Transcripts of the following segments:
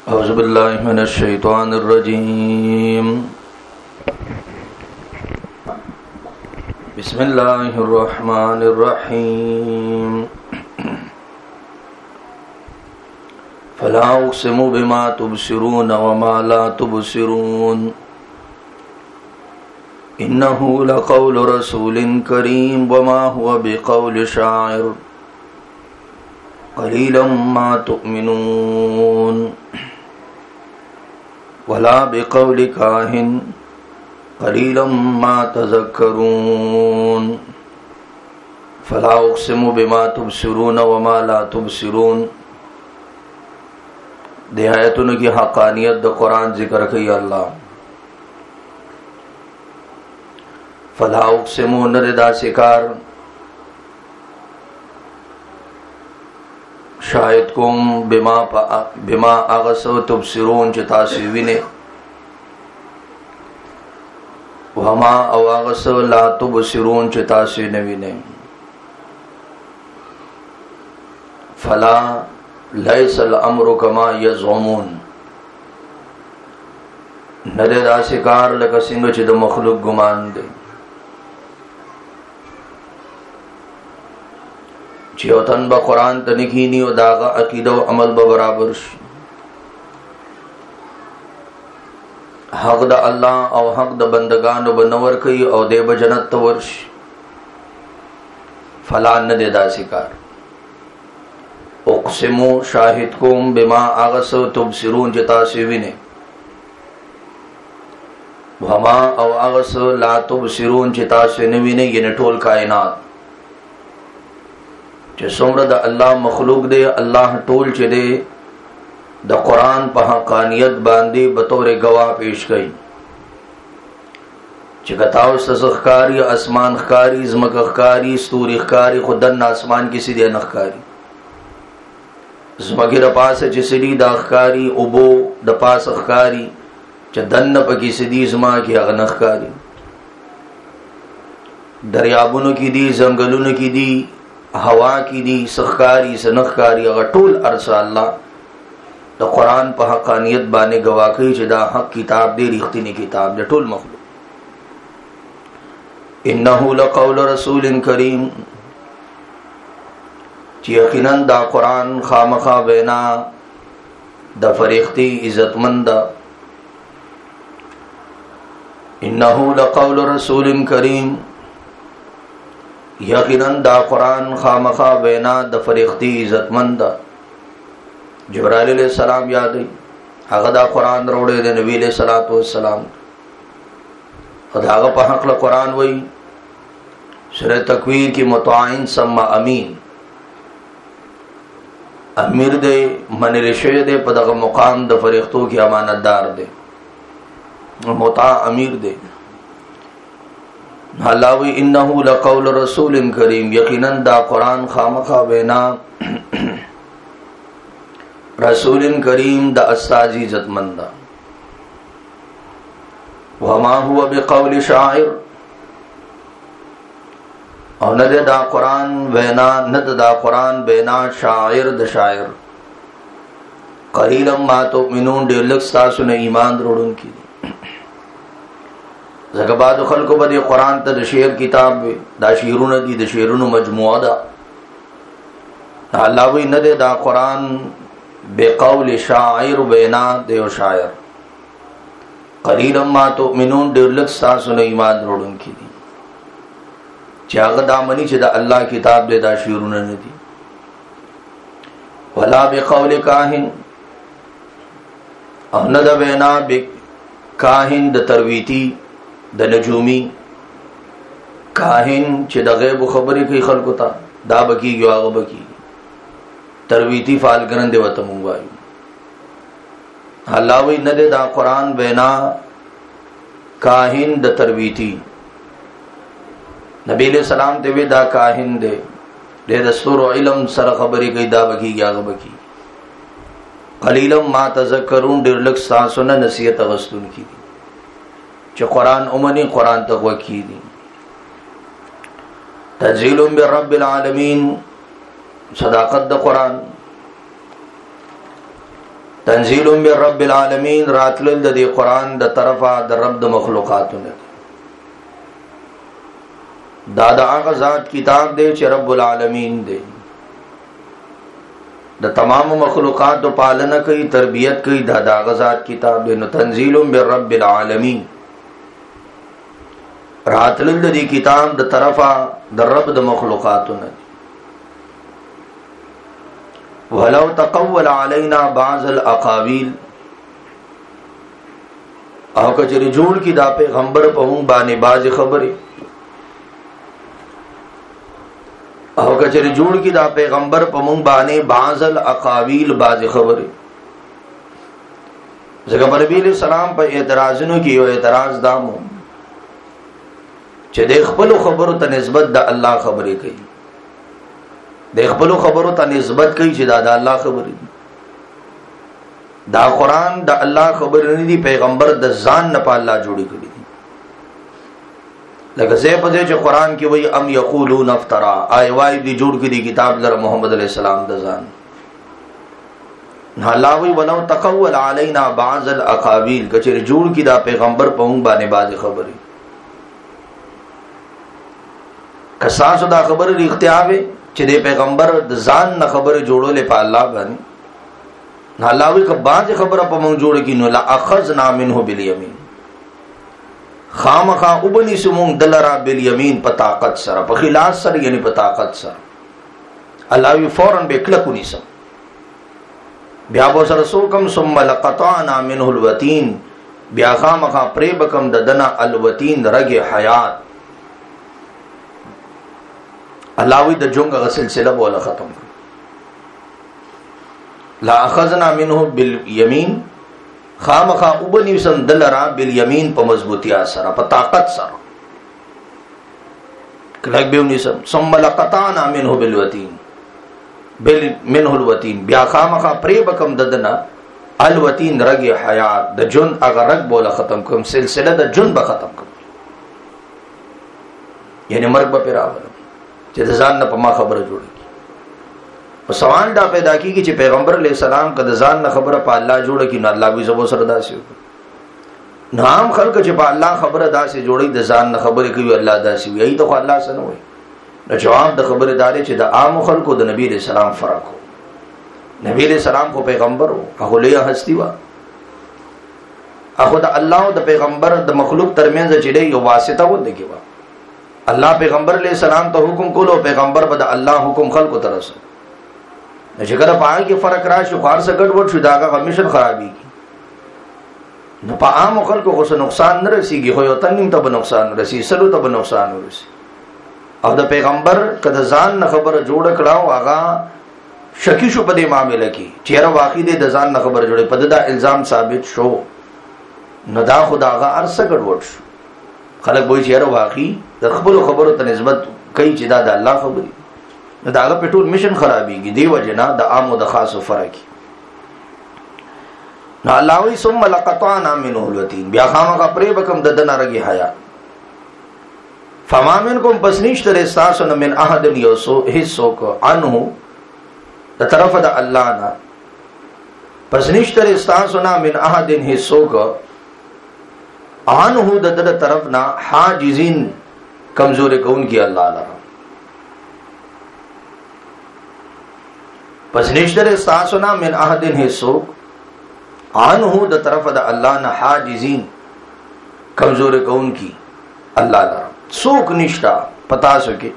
औज़ु बिल्लाहि मिनश शैतानिर रजीम। बिस्मिल्लाहिर रहमानिर रहीम। फला उक़्सिमु बिमा तुबसिरून व मा ला तुबसिरून इन्नहु लक़ौलु रसूलिन करीम व मा हुवा बिक़ौलि शाइर क़लीलन मा तुअमिनून वला बिक़ौलि काहिन क़लीलन मा तज़क्करून फला उक़्सिमु बिमा तुबसिरून व मा ला तुबसिरून। देहायतुन की हक़ानियत द कुरान ज़िक्र कई अल्लाह। फला उक़्सिमु नरदा शिकार शायद कुम बिमा अगसो तुबसिरून चितासीविने वमा अवागसो ला तुबसिरून चितासीनविने। फला लैसल अम्रु कमा यज़ुमून। नरेदा शिकार लकसिंग चिद मखलूक गुमान दे चियोतन ब कुरान तनिकीनी और दागा अकीदा व अमल ब बराबर हक द अल्लाह और हक द बंदगान व बनवर कई और देव जनत वर्ष फला न देदा शिकार। उक़्सिमु शाहिदकुम बिमा आगसो तुबसिरून चितासीविने वमा अव आगसो ला तुबसिरून चितासीनविने। ये टोल कायनात चे सुमर द अल्लाह मखलूक दे अल्लाह टोल चे दे द कुरान पहा कानियत बांदी बतौर गवाह पेश गई चिकताव सज़ख़कारी आसमान खकारी ज़मक खकारी स्तूरी खकारी खुदन आसमान की सीधे नखकारी ज़मकी रपास चिसडी दाखकारी उबो दपास खकारी च दन्न पकी सीधी ज़मा की अगनखकारी दरियाबुन की दी जंगलुन की दी हवा की दी सखकारी सनखकारी अगर टोल अरसा अल्लाह द कुरान पा हक़ानियत बाने गवाह कई चिदा हक किताब दे रिख्तिनी किताब दे टोल मखलूक। इन्नहु लक़ौलु रसूलिन करीम यकीनन दा कुरान खामखा बेना द फरिख्ती इज़्ज़तमंद। इन्नहु लक़ौलु रसूलिन करीम यकीनन दा कुरान खामखा बेना द फरिख्ती इज़्ज़तमंद। जिब्राइल अलैहिस्सलाम याद आई अगदा कुरान रोड़े दे नबी अलैहिस्सलातु वस्सलाम अदागा पहकल कुरान वही सूरह तकवीर की मुतआइन सम्मा अमीन अमीर दे मन रिशे दे पदग मुकाम द फरिख्तों की अमानतदार दे मुता अमीर दे हलावी। इन्नहु लक़ौलु रसूलिन करीम यकीनन दा कुरान खामखा बेना रसूलिन करीम द अस्ताजी इज़्ज़तमंदा। वमा हुवा बिक़ौलि शाइर और न दा कुरान बेना नद दा कुरान बेना शाइर द शाइर क़लीलन मा तुअमिनून डेलक सासु ने ईमान रोड़न की ज़गबाद खल्को बदे कुरान त शेर किताब दा शेरुन दी द शेरुन मजमुआ दा अल्लाह न दे दा कुरान बेक़ौलि शाइर बेना दे शायर क़लीलन मा तुअमिनून डेलक सासु ने ईमान रोड़न की दी चाग दामनी चिदा अल्लाह किताब दे दा शेरुन ने दी। वला बिक़ौलि काहिन और न द बेना काहिन द तरवीती द नजूमी काहिन चिद गैब खबरी की खलकुता दा बकी युआग बकी तरवीती फाल करन दे वतमुवायु हलावी न दे दा कुरान बेना काहिन द तरवीती नबी अलैहिस्सलाम ते वे दा काहिन दे दस्तूर इल्म सर खबरी की दा बकी युआग बकी क़लीलन मा तज़क्करून डेरलक सासुन नसीहत अगस्तुन की च कुरान उमनी कुरान तक़वा की दी। तंज़ीलुम मिर रब्बिल आलमीन सदाकत द कुरान تنزیل من رب العالمین، راتل د دې قران د طرفه د رب د مخلوقاتونه، دا د هغه ذات کتاب دی چې رب العالمین دی، د تمام مخلوقات د پالنه کوي، تربیت کوي، دا د هغه ذات کتاب دی. نو تنزیل من رب العالمین، راتل د دې کتاب د طرفه د رب د مخلوقاتونه. ولو تقول علینا بعض الاقاویل، او کچری جوړ کی دا پیغمبر په مونږ باندې باز خبره، او کچری جوړ کی دا پیغمبر په مونږ باندې بعض الاقاویل باز خبره. ځکه نبی علیہ السلام په اعتراضونو کې یو اعتراض دامو چې د خپل خبرو ته نسبت د الله خبرې کوي، د خپل خبرو ته نسبت کوي چې دا د الله خبرې دي. دا قران د الله خبرې نه دي، پیغمبر د ځان نه په الله جوړی کړی دي. لکه زه په دې چې قران کې وایي ام یقولون افترا، آی وای دی جوړ کړي کتاب لره محمد علیہ السلام د ځان. نه الله وی ولو تقول علینا بعض الاقاویل، کچې جوړ کړي دا پیغمبر په موږ باندې باز خبرې. کسانو دا خبره اختیار وي چې د پیغمبر د ځان نه خبره جوړولې په الله باندې، نه الله وی که باز خبره په موږ جوړ کړي نو لا اخذنا منه بالیمین، خامخا وبني سمون دلرا بالیمین، په طاقت سره، په خلاص سره، یعنی په طاقت سره. الله وی فورن به کله کو نیسم، بیا به سره سوکم ثم لقطعنا منه الوتین، بیا خامخا پرې بکم د دنا الوتین رګ حیات. الله وی د جونګ سلسله بوله ختم، لا اخذنا منه بالیمین، خامخا وبني سم دلرا بالیمین، په مضبوطیا سره، په طاقت سره، کلک به ونی سم. ثم لقطعنا منه بالوتین، منه الوتین، بیا خامخا پرې بکم ددنا الوتین رګ حیات، د جون اگر رګ بوله ختم کوم، سلسله د جون به ختم کوم، یعنی مرګ به پیراول چې د ځان نه په ما خبره جوړي. او سوال دا پیدا کیږي چې پیغمبر علیہ السلام کده ځان نه خبره په الله جوړه کی، نو الله به زبو سره داسي نو عام خلک چې په الله خبره داسي جوړي، د ځان نه خبره کوي الله داسي وي، ای ته الله سره وي. نو جواب د خبره داري چې د عام خلکو د نبی علیہ السلام فرق هو. نبی علیہ السلام کو پیغمبر هو، هغه لوی هستی و، هغه د الله او د پیغمبر د مخلوق ترمنځ چې یو واسطه و دغه و. الله پیغمبر علیہ السلام ته حکم کولو، پیغمبر به د الله حکم خلکو ته رسول. چې کله پای کې فرق راشي، خار سره ګډوډ شو، داګه کمیشن خرابېږي. نو په عام خلکو خو نقصان نه رسیږي، خو یو تنیم ته به نقصان رسي، سلو ته به نقصان ورسي. او د پیغمبر کده ځان نه خبره جوړ کړه، هغه شکی شو په دې معاملې کې چې هر واقع دې د ځان نه خبره جوړه، په دا الزام ثابت شو، نو دا خداغه ارسه ګډوډ شو. خلک وایي چې هر واقع د خپل خبرو ته نسبت کوي چې دا د الله خبري، نو داغه پټول میشن خرابېږي. دی وجنا د عام او د خاص فرق. نو الله وی ثم لقطعنا منه الوتين، بیا خامخا پرې بکم د دنا رګي حیا. فما منکم پس نشته رساسو من احد یوسو حصو کو عنه، د طرف د الله نه پس نشته رساسو من احد حصو کو عنه، د طرف نه حاجزین، کمزور کون کی الله لرا. پس نشتر استاسونا من احدن حصو عنه، د طرف د اللہ نا حاجزین، کمزور کون کی اللہ لرا. سوک نشتا پتا سکے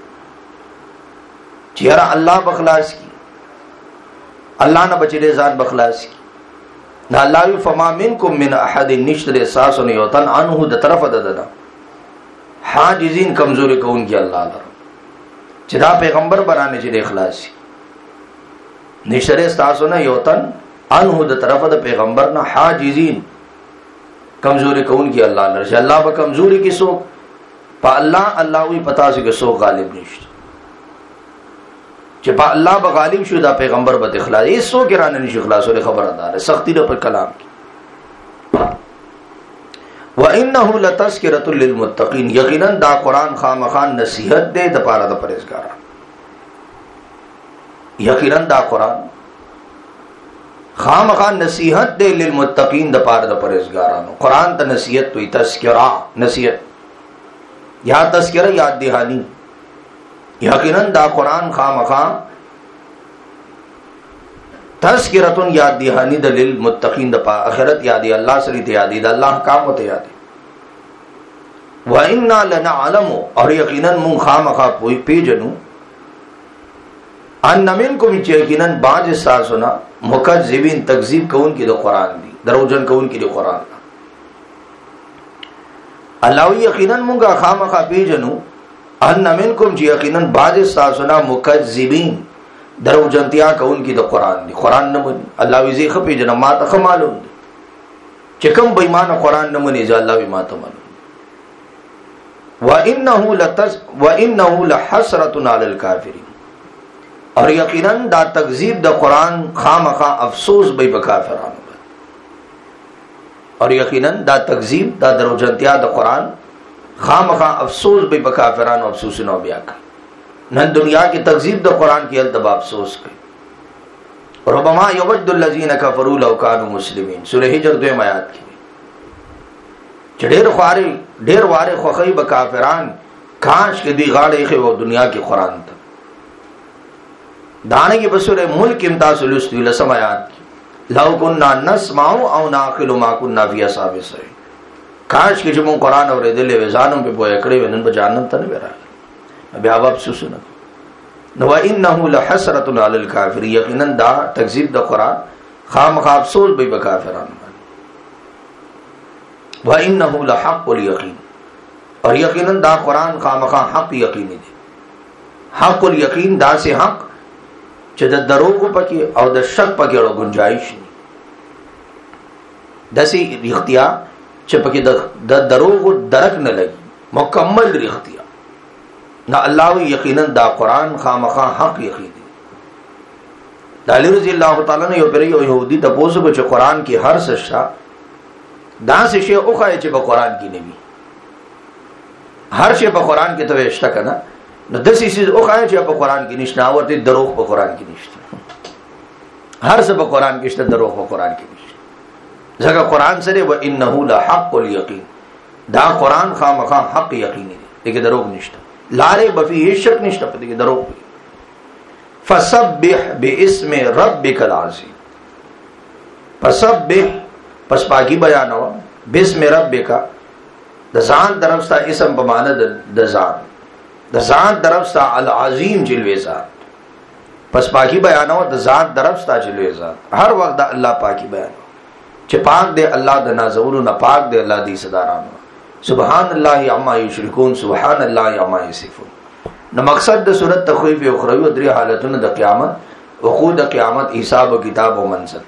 چیرا اللہ بخلاص کی، اللہ نا بچے ذات بخلاص کی. نا اللہ وی فما منکم من احد نشتر استاسونا یوتن عنه، د طرف د دنا حاجزین، کمزور کون کی اللہ لرا. چدا پیغمبر برانے چے اخلاص نشره استاسو نه یوتن انه، د طرف د پیغمبر نه حاجزین، کمزوری کون کی الله لري. الله به کمزوری کی سو په الله، الله وی پتا سي که سو غالب نشته، چې په الله به غالب شو، دا پیغمبر به اخلاص یې سو کرانه نشي خلاصو خبردار سختی په کلام کې. وانه لتذکرۃ للمتقین، یقینا دا قران خامخان نصیحت دی د پاره د پرهیزګارانو. یقینا دا قران خامخا نصیحت دے للمتقین د پاره د پرهیزګارانو. قران ته نصیحت وی تذکرہ نصیحت یا تذکرہ یاد دهانی. یقینا دا قران خامخا تذکرۃ یاد دهانی د للمتقین د پاره اخرت یادی الله سره ته یادی د الله احکام ته یادی. وَإِنَّا لَنَعْلَمُ اور یقینا من خامخا پیجنو ان منکم یقینا باج ساسنا مکذبین تکذیب کون کی د قران دی دروجن کون کی د قران. الله یقینا منگا خامخا پیجنو ان منکم یقینا باج ساسنا مکذبین دروجنتیا کون کی د قران دی. قران نه من الله وی زی خپې جن ما ته معلوم دی چې کوم بې ایمان قران نه مني ځ الله وی ما ته معلوم. وَإِنَّهُ لَحَسْرَةٌ عَلَى الْكَافِرِينَ اور یقینا دا تکذیب دا قرآن خامخا افسوس بی بکافرانو. اور یقینا دا تکذیب دا دروجنتیا دا قرآن خامخا افسوس بی بکافرانو افسوس نو بیا کئی. نن دنیا کی تکذیب دا قرآن کی التبا افسوس کئی. ربما یود الذین کفروا لو کانوا مسلمین سورہ ہجر 2 آیات کی ډیر واره خوخی به کافران کاش کې دی غاړې خو دنیا کې قران ته دانه کې بسوره ملک امتاز لستوی لسم آیات لو كنا نسمع او ناقل ما كنا فی اصحاب السعیر. کاش کې چې مون قران اورېدلې و ځانم په پوهه کړې ونن به جانم ته نه ورا بیا واب سوسنه نو انه لحسرة علی الکافر یقینا دا تکذیب د قران خامخا افسوس به بکافرانو. وَإِنَّهُ لَحَقُّ الْيَقِينِ اور یقینا دا قرآن خامخا حق یقینی دی. حق الیقین دا سے حق چې د دروغ پکې او د شک پکې ورو گنجائش نه دسی رښتیا چې پکې د دروغ درک نه لګي مکمل رښتیا نه. الله یقینا دا قرآن خامخا حق یقینی دی. علی رضی الله تعالی عنہ یو پر یو يهودي د پوسو چې قرآن کې هر څه دا سے شی او خای چې په قران کې نه وي هر شی په قران کې ته وشته کنه نو د سې او خای چې په قران کې نشته ورته دروغ په قران کې نشته. هر څه په قران کې شته دروغ په قران کې نشته. ځکه قران سره و انه لحق الیقین دا قران خامخا حق یقیني دی کې دروغ نشته. لاره بفي شک نشته په دې کې دروغ. فسبح باسم ربک العظیم فسبح پس پاکی بیانو بسم ربک د ځان طرف ستا اسم په معنا د ځان طرف ستا العظیم جلوه ذات. پس پاکی بیانو د ځان طرف ستا جلوه ذات. هر وخت د الله پاکی بیانو چې پاک دی الله د نازولو نه پاک دی الله دی صدارانو. سبحان الله عما یشرکون سبحان الله عما یصفون. نو مقصد د سورۃ تخویف اخروی او درې حالتونو د قیامت وقوع د قیامت حساب او کتاب او منزل.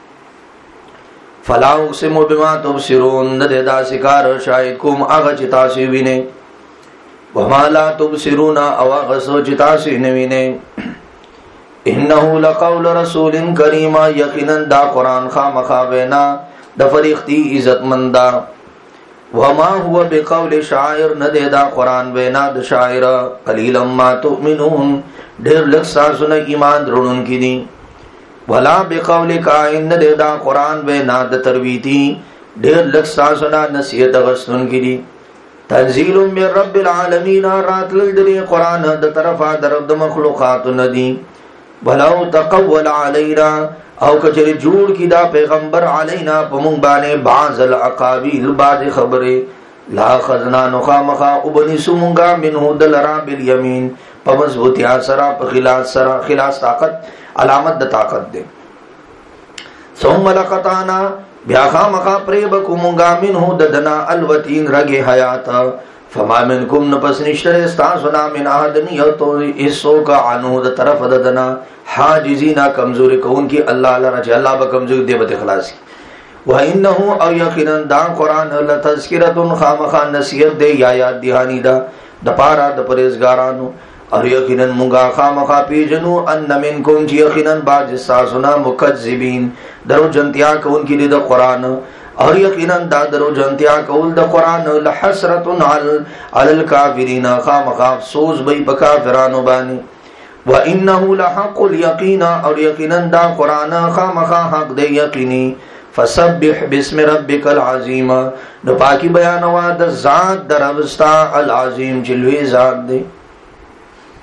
فلا اقسم بما تبصرون د دا سکار شاید کوم هغه چې تاسو وینئ وما لا تبصرون او هغه چې تاسو نه وینئ. انه لقول رسول کریم یقینا دا قران خامخا وینا د فرښتې عزت مندا. وما هو بقول شاعر نه دا قران وینا د شاعر. قلیلا ما تؤمنون ډېر لږ تاسو نه ایمان درونکي دي. ولا بقول کائن نه دا قران وینا د ترویتی ډېر لږ تاسو نه نصیحت غستون کی دي. تنزیل من رب العالمین راتل د قران د طرفه در د مخلوقات ندی. ولو تقول علینا او کچری جوړ کی دا پیغمبر علینا پمون باندې بعض الاقابیل بعض خبره لا خزنا نخامخا ابنی سمونگا منه دلرا بالیمین پا مضبوطی سرا پا خلاص طاقت علامت د طاقت دے. ثم لقطانا بیا خامخا پریبکو منگا منه ددنا الوتین رگ حیات. فما منکم نپس نشتر استاسونا من آدنی تو اسو کا عنو د طرف ددنا حاجزینا کمزوری کون کی اللہ لرا چه اللہ با کمزوری دے بت خلاص کی. وَإِنَّهُ او یقینا دا قرآن لتذکرۃ خامخا نصیحت دے یا یاد دہانی دا د پارا د پرهیزګارانو. اور یقینا منگا خامخا پیجنو ان منکم چی یقینا بعض ساسنا مکذبین درو جنتیا کون کی د قرآن. اور یقینا دا درو جنتیا کول د قرآن لحسرۃ علی الکافرین خامخا افسوس بی بکافرانو بانی. وانه لحق اليقین اور یقینا دا قرآن خامخا حق دے یقینی فسبح باسم ربک العظیم نو پاکی بیانوا دا ذات در ربستا العظیم جلوی ذات دے